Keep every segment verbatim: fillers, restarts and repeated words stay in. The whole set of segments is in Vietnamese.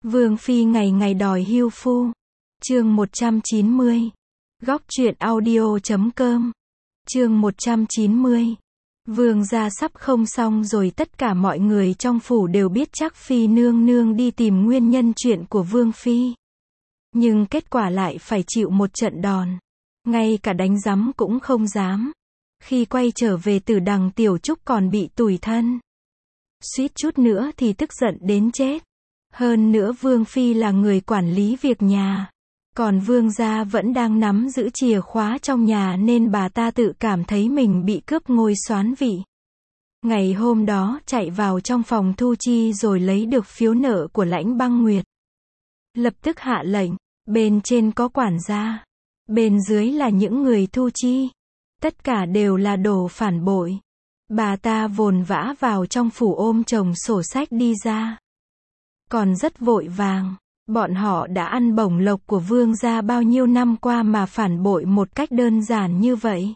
Vương phi ngày ngày đòi hưu phu. Chương một trăm chín mươi. Góc truyện audio chấm com. Chương một trăm chín mươi. Vương gia sắp không xong rồi, tất cả mọi người trong phủ đều biết chắc phi nương nương đi tìm nguyên nhân chuyện của vương phi. Nhưng kết quả lại phải chịu một trận đòn. Ngay cả đánh giấm cũng không dám. Khi quay trở về Tử Đằng Tiểu Trúc còn bị tủi thân. Suýt chút nữa thì tức giận đến chết. Hơn nữa vương phi là người quản lý việc nhà. Còn vương gia vẫn đang nắm giữ chìa khóa trong nhà nên bà ta tự cảm thấy mình bị cướp ngôi soán vị. Ngày hôm đó chạy vào trong phòng thu chi rồi lấy được phiếu nợ của Lãnh Băng Nguyệt. Lập tức hạ lệnh, bên trên có quản gia, bên dưới là những người thu chi. Tất cả đều là đồ phản bội. Bà ta vồn vã vào trong phủ ôm chồng sổ sách đi ra. Còn rất vội vàng. Bọn họ đã ăn bổng lộc của vương gia bao nhiêu năm qua mà phản bội một cách đơn giản như vậy.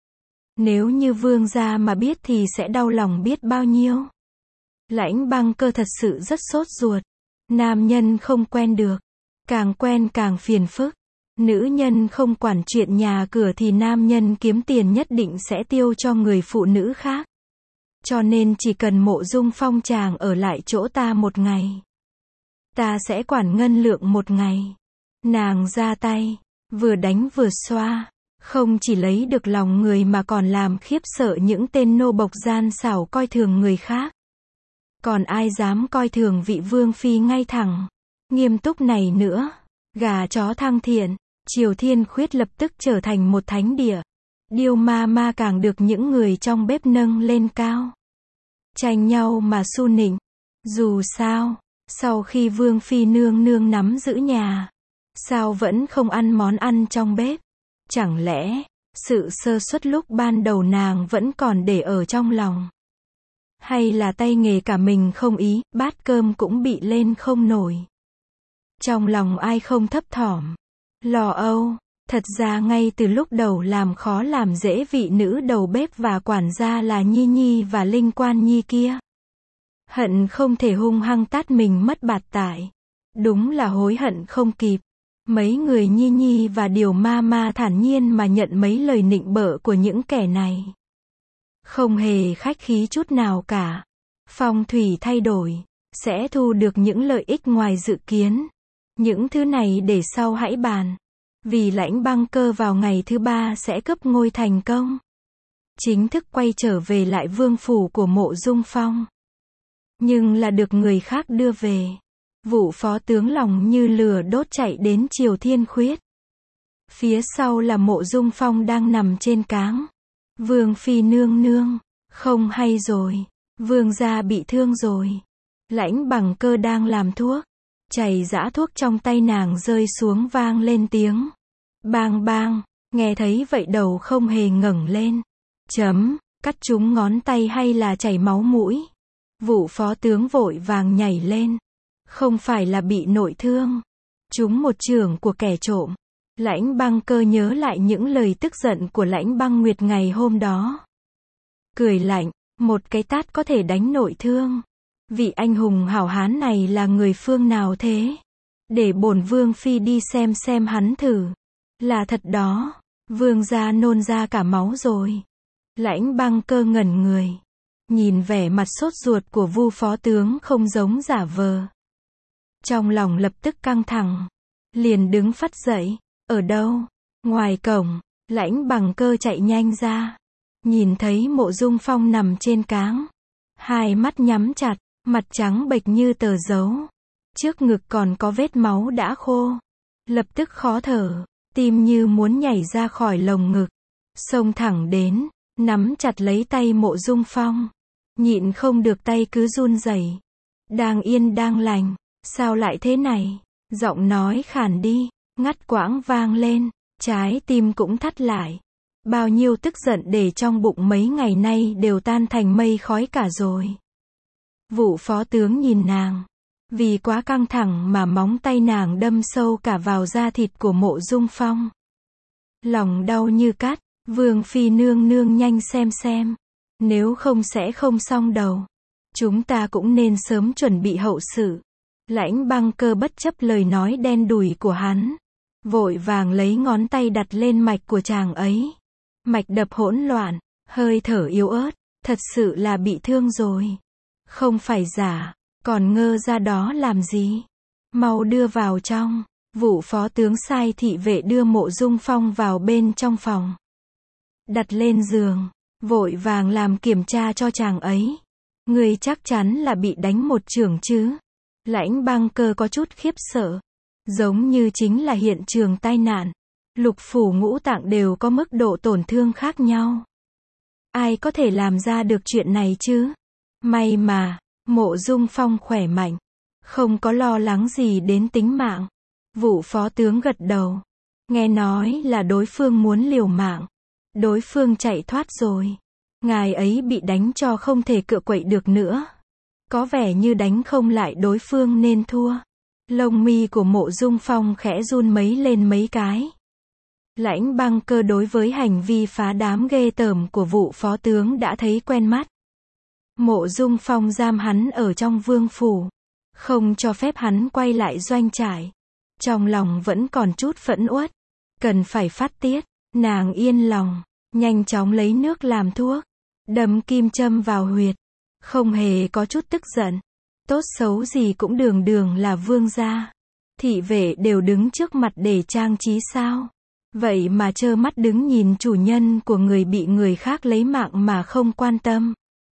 Nếu như vương gia mà biết thì sẽ đau lòng biết bao nhiêu. Lãnh Băng Cơ thật sự rất sốt ruột. Nam nhân không quen được. Càng quen càng phiền phức. Nữ nhân không quản chuyện nhà cửa thì nam nhân kiếm tiền nhất định sẽ tiêu cho người phụ nữ khác. Cho nên chỉ cần Mộ Dung Phong chàng ở lại chỗ ta một ngày, ta sẽ quản ngân lượng một ngày. Nàng ra tay, vừa đánh vừa xoa, không chỉ lấy được lòng người mà còn làm khiếp sợ những tên nô bộc gian xảo coi thường người khác. Còn ai dám coi thường vị vương phi ngay thẳng, nghiêm túc này nữa. Gà chó thăng thiện, Triều Thiên Khuyết lập tức trở thành một thánh địa. Điêu ma ma càng được những người trong bếp nâng lên cao. Tranh nhau mà su nịnh. Dù sao, sau khi vương phi nương nương nắm giữ nhà, sao vẫn không ăn món ăn trong bếp? Chẳng lẽ, sự sơ suất lúc ban đầu nàng vẫn còn để ở trong lòng? Hay là tay nghề cả mình không ý, bát cơm cũng bị lên không nổi? Trong lòng ai không thấp thỏm, lo âu? Thật ra ngay từ lúc đầu làm khó làm dễ vị nữ đầu bếp và quản gia là Nhi Nhi và Linh Quan Nhi kia. Hận không thể hung hăng tát mình mất bạt tại. Đúng là hối hận không kịp. Mấy người Nhi Nhi và Điều Ma Ma thản nhiên mà nhận mấy lời nịnh bợ của những kẻ này. Không hề khách khí chút nào cả. Phong thủy thay đổi, sẽ thu được những lợi ích ngoài dự kiến. Những thứ này để sau hãy bàn. Vì Lãnh Băng Cơ vào ngày thứ ba sẽ cướp ngôi thành công. Chính thức quay trở về lại vương phủ của Mộ Dung Phong. Nhưng là được người khác đưa về. Vụ phó tướng lòng như lửa đốt chạy đến Triều Thiên Khuyết. Phía sau là Mộ Dung Phong đang nằm trên cáng. Vương phi nương nương, không hay rồi. Vương gia bị thương rồi. Lãnh Băng Cơ đang làm thuốc. Chảy giã thuốc trong tay nàng rơi xuống vang lên tiếng. Bang bang, nghe thấy vậy đầu không hề ngẩng lên. Chấm, cắt trúng ngón tay hay là chảy máu mũi? Vụ phó tướng vội vàng nhảy lên. Không phải là bị nội thương. Trúng một chưởng của kẻ trộm. Lãnh Băng Cơ nhớ lại những lời tức giận của Lãnh Băng Nguyệt ngày hôm đó. Cười lạnh, một cái tát có thể đánh nội thương. Vị anh hùng hảo hán này là người phương nào thế? Để bổn vương phi đi xem xem hắn thử. Là thật đó. Vương gia nôn ra cả máu rồi. Lãnh Băng Cơ ngẩn người. Nhìn vẻ mặt sốt ruột của Vu phó tướng không giống giả vờ. Trong lòng lập tức căng thẳng. Liền đứng phắt dậy. Ở đâu? Ngoài cổng. Lãnh Băng Cơ chạy nhanh ra. Nhìn thấy Mộ Dung Phong nằm trên cáng. Hai mắt nhắm chặt. Mặt trắng bệch như tờ dấu. Trước ngực còn có vết máu đã khô. Lập tức khó thở. Tim như muốn nhảy ra khỏi lồng ngực. Xông thẳng đến. Nắm chặt lấy tay Mộ Dung Phong. Nhịn không được tay cứ run rẩy. Đang yên đang lành. Sao lại thế này? Giọng nói khàn đi. Ngắt quãng vang lên. Trái tim cũng thắt lại. Bao nhiêu tức giận để trong bụng mấy ngày nay đều tan thành mây khói cả rồi. Vụ phó tướng nhìn nàng. Vì quá căng thẳng mà móng tay nàng đâm sâu cả vào da thịt của Mộ Dung Phong. Lòng đau như cắt. Vương phi nương nương nhanh xem xem. Nếu không sẽ không xong đầu. Chúng ta cũng nên sớm chuẩn bị hậu sự. Lãnh Băng Cơ bất chấp lời nói đen đủi của hắn, vội vàng lấy ngón tay đặt lên mạch của chàng ấy. Mạch đập hỗn loạn, hơi thở yếu ớt, thật sự là bị thương rồi. Không phải giả, còn ngơ ra đó làm gì? Mau đưa vào trong. Vụ phó tướng sai thị vệ đưa Mộ Dung Phong vào bên trong phòng. Đặt lên giường, vội vàng làm kiểm tra cho chàng ấy. Người chắc chắn là bị đánh một chưởng chứ? Lãnh Băng Cơ có chút khiếp sợ. Giống như chính là hiện trường tai nạn. Lục phủ ngũ tạng đều có mức độ tổn thương khác nhau. Ai có thể làm ra được chuyện này chứ? May mà, Mộ Dung Phong khỏe mạnh. Không có lo lắng gì đến tính mạng. Vụ phó tướng gật đầu. Nghe nói là đối phương muốn liều mạng. Đối phương chạy thoát rồi. Ngài ấy bị đánh cho không thể cựa quậy được nữa. Có vẻ như đánh không lại đối phương nên thua. Lông mi của Mộ Dung Phong khẽ run mấy lên mấy cái. Lãnh Băng Cơ đối với hành vi phá đám ghê tởm của vụ phó tướng đã thấy quen mắt. Mộ Dung Phong giam hắn ở trong vương phủ. Không cho phép hắn quay lại doanh trại. Trong lòng vẫn còn chút phẫn uất. Cần phải phát tiết. Nàng yên lòng. Nhanh chóng lấy nước làm thuốc. Đâm kim châm vào huyệt. Không hề có chút tức giận. Tốt xấu gì cũng đường đường là vương gia. Thị vệ đều đứng trước mặt để trang trí sao? Vậy mà trơ mắt đứng nhìn chủ nhân của người bị người khác lấy mạng mà không quan tâm.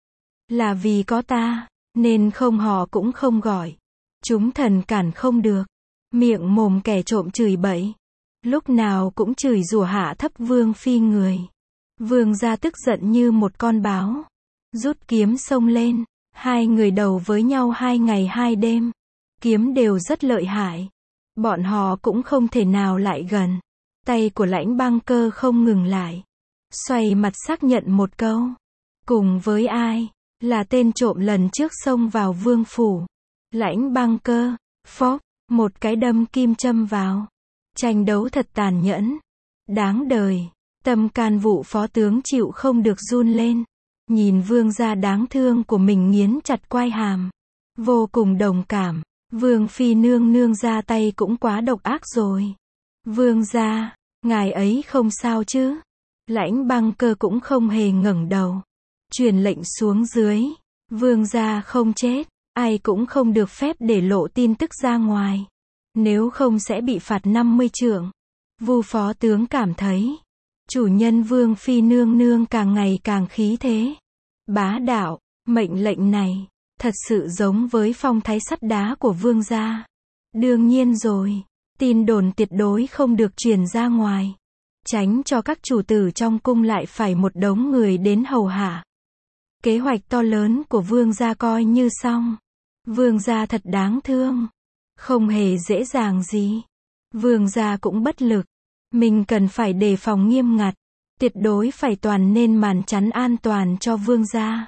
Là vì có ta, nên không hò cũng không gọi. Chúng thần cản không được. Miệng mồm kẻ trộm chửi bậy. Lúc nào cũng chửi rủa hạ thấp vương phi người. Vương gia tức giận như một con báo. Rút kiếm xông lên. Hai người đầu với nhau hai ngày hai đêm. Kiếm đều rất lợi hại. Bọn họ cũng không thể nào lại gần. Tay của Lãnh Băng Cơ không ngừng lại. Xoay mặt xác nhận một câu. Cùng với ai? Là tên trộm lần trước xông vào vương phủ. Lãnh Băng Cơ. Phốc. Một cái đâm kim châm vào. Tranh đấu thật tàn nhẫn. Đáng đời. Tâm can vụ phó tướng chịu không được run lên. Nhìn vương gia đáng thương của mình nghiến chặt quai hàm. Vô cùng đồng cảm. Vương phi nương nương ra tay cũng quá độc ác rồi. Vương gia, ngài ấy không sao chứ? Lãnh Băng Cơ cũng không hề ngẩng đầu. Truyền lệnh xuống dưới. Vương gia không chết. Ai cũng không được phép để lộ tin tức ra ngoài. Nếu không sẽ bị phạt năm mươi trượng. Vu phó tướng cảm thấy. Chủ nhân vương phi nương nương càng ngày càng khí thế. Bá đạo, mệnh lệnh này. Thật sự giống với phong thái sắt đá của vương gia. Đương nhiên rồi. Tin đồn tuyệt đối không được truyền ra ngoài. Tránh cho các chủ tử trong cung lại phải một đống người đến hầu hạ. Kế hoạch to lớn của vương gia coi như xong. Vương gia thật đáng thương. Không hề dễ dàng gì. Vương gia cũng bất lực. Mình cần phải đề phòng nghiêm ngặt. Tuyệt đối phải toàn nên màn chắn an toàn cho vương gia.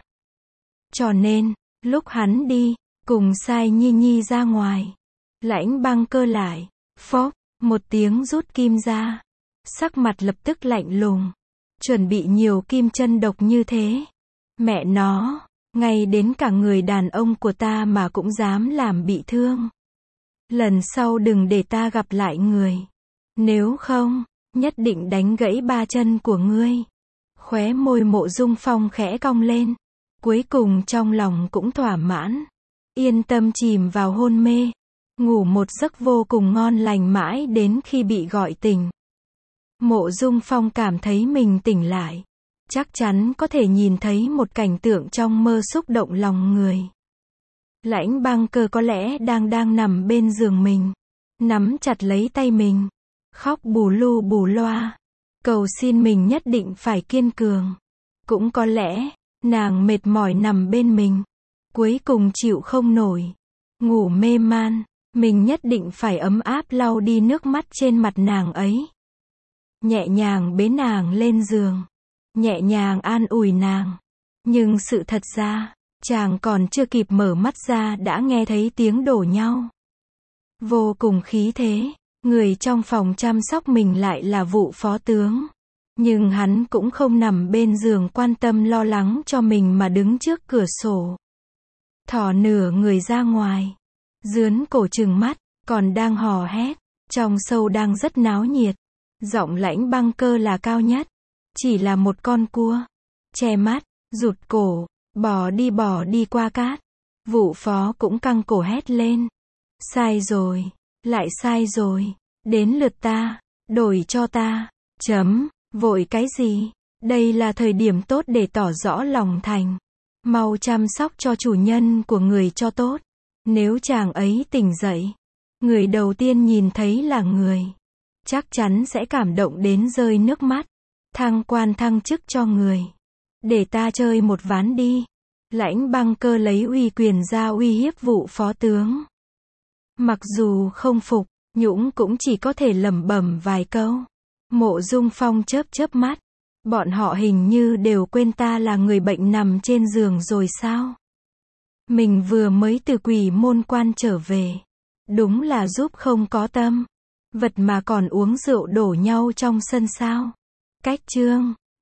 Cho nên, lúc hắn đi, cùng sai Nhi Nhi ra ngoài. Lãnh Băng Cơ lại. Phốc, một tiếng rút kim ra. Sắc mặt lập tức lạnh lùng. Chuẩn bị nhiều kim chân độc như thế. Mẹ nó, ngay đến cả người đàn ông của ta mà cũng dám làm bị thương. Lần sau đừng để ta gặp lại người. Nếu không, nhất định đánh gãy ba chân của ngươi. Khóe môi Mộ Dung Phong khẽ cong lên. Cuối cùng trong lòng cũng thỏa mãn. Yên tâm chìm vào hôn mê. Ngủ một giấc vô cùng ngon lành mãi đến khi bị gọi tỉnh. Mộ Dung Phong cảm thấy mình tỉnh lại. Chắc chắn có thể nhìn thấy một cảnh tượng trong mơ xúc động lòng người. Lãnh Băng Cơ có lẽ đang đang nằm bên giường mình. Nắm chặt lấy tay mình. Khóc bù lu bù loa. Cầu xin mình nhất định phải kiên cường. Cũng có lẽ, nàng mệt mỏi nằm bên mình. Cuối cùng chịu không nổi. Ngủ mê man. Mình nhất định phải ấm áp lau đi nước mắt trên mặt nàng ấy. Nhẹ nhàng bế nàng lên giường. Nhẹ nhàng an ủi nàng. Nhưng sự thật ra, chàng còn chưa kịp mở mắt ra đã nghe thấy tiếng đổ nhau. Vô cùng khí thế. Người trong phòng chăm sóc mình lại là vụ phó tướng. Nhưng hắn cũng không nằm bên giường quan tâm lo lắng cho mình mà đứng trước cửa sổ. Thò nửa người ra ngoài. Dướn cổ trừng mắt, còn đang hò hét. Trong sâu đang rất náo nhiệt. Giọng Lãnh Băng Cơ là cao nhất. Chỉ là một con cua. Che mắt, rụt cổ, bỏ đi bỏ đi qua cát. Vụ phó cũng căng cổ hét lên. Sai rồi, lại sai rồi. Đến lượt ta, đổi cho ta. Chấm, vội cái gì? Đây là thời điểm tốt để tỏ rõ lòng thành. Mau chăm sóc cho chủ nhân của người cho tốt. Nếu chàng ấy tỉnh dậy, người đầu tiên nhìn thấy là người. Chắc chắn sẽ cảm động đến rơi nước mắt. Thăng quan thăng chức cho người. Để ta chơi một ván đi. Lãnh Băng Cơ lấy uy quyền ra uy hiếp Vụ phó tướng. Mặc dù không phục, Nhũng cũng chỉ có thể lẩm bẩm vài câu. Mộ Dung Phong chớp chớp mắt. Bọn họ hình như đều quên ta là người bệnh nằm trên giường rồi sao? Mình vừa mới từ Quỷ Môn Quan trở về. Đúng là giúp không có tâm. Vật mà còn uống rượu đổ nhau trong sân sao? Cách chương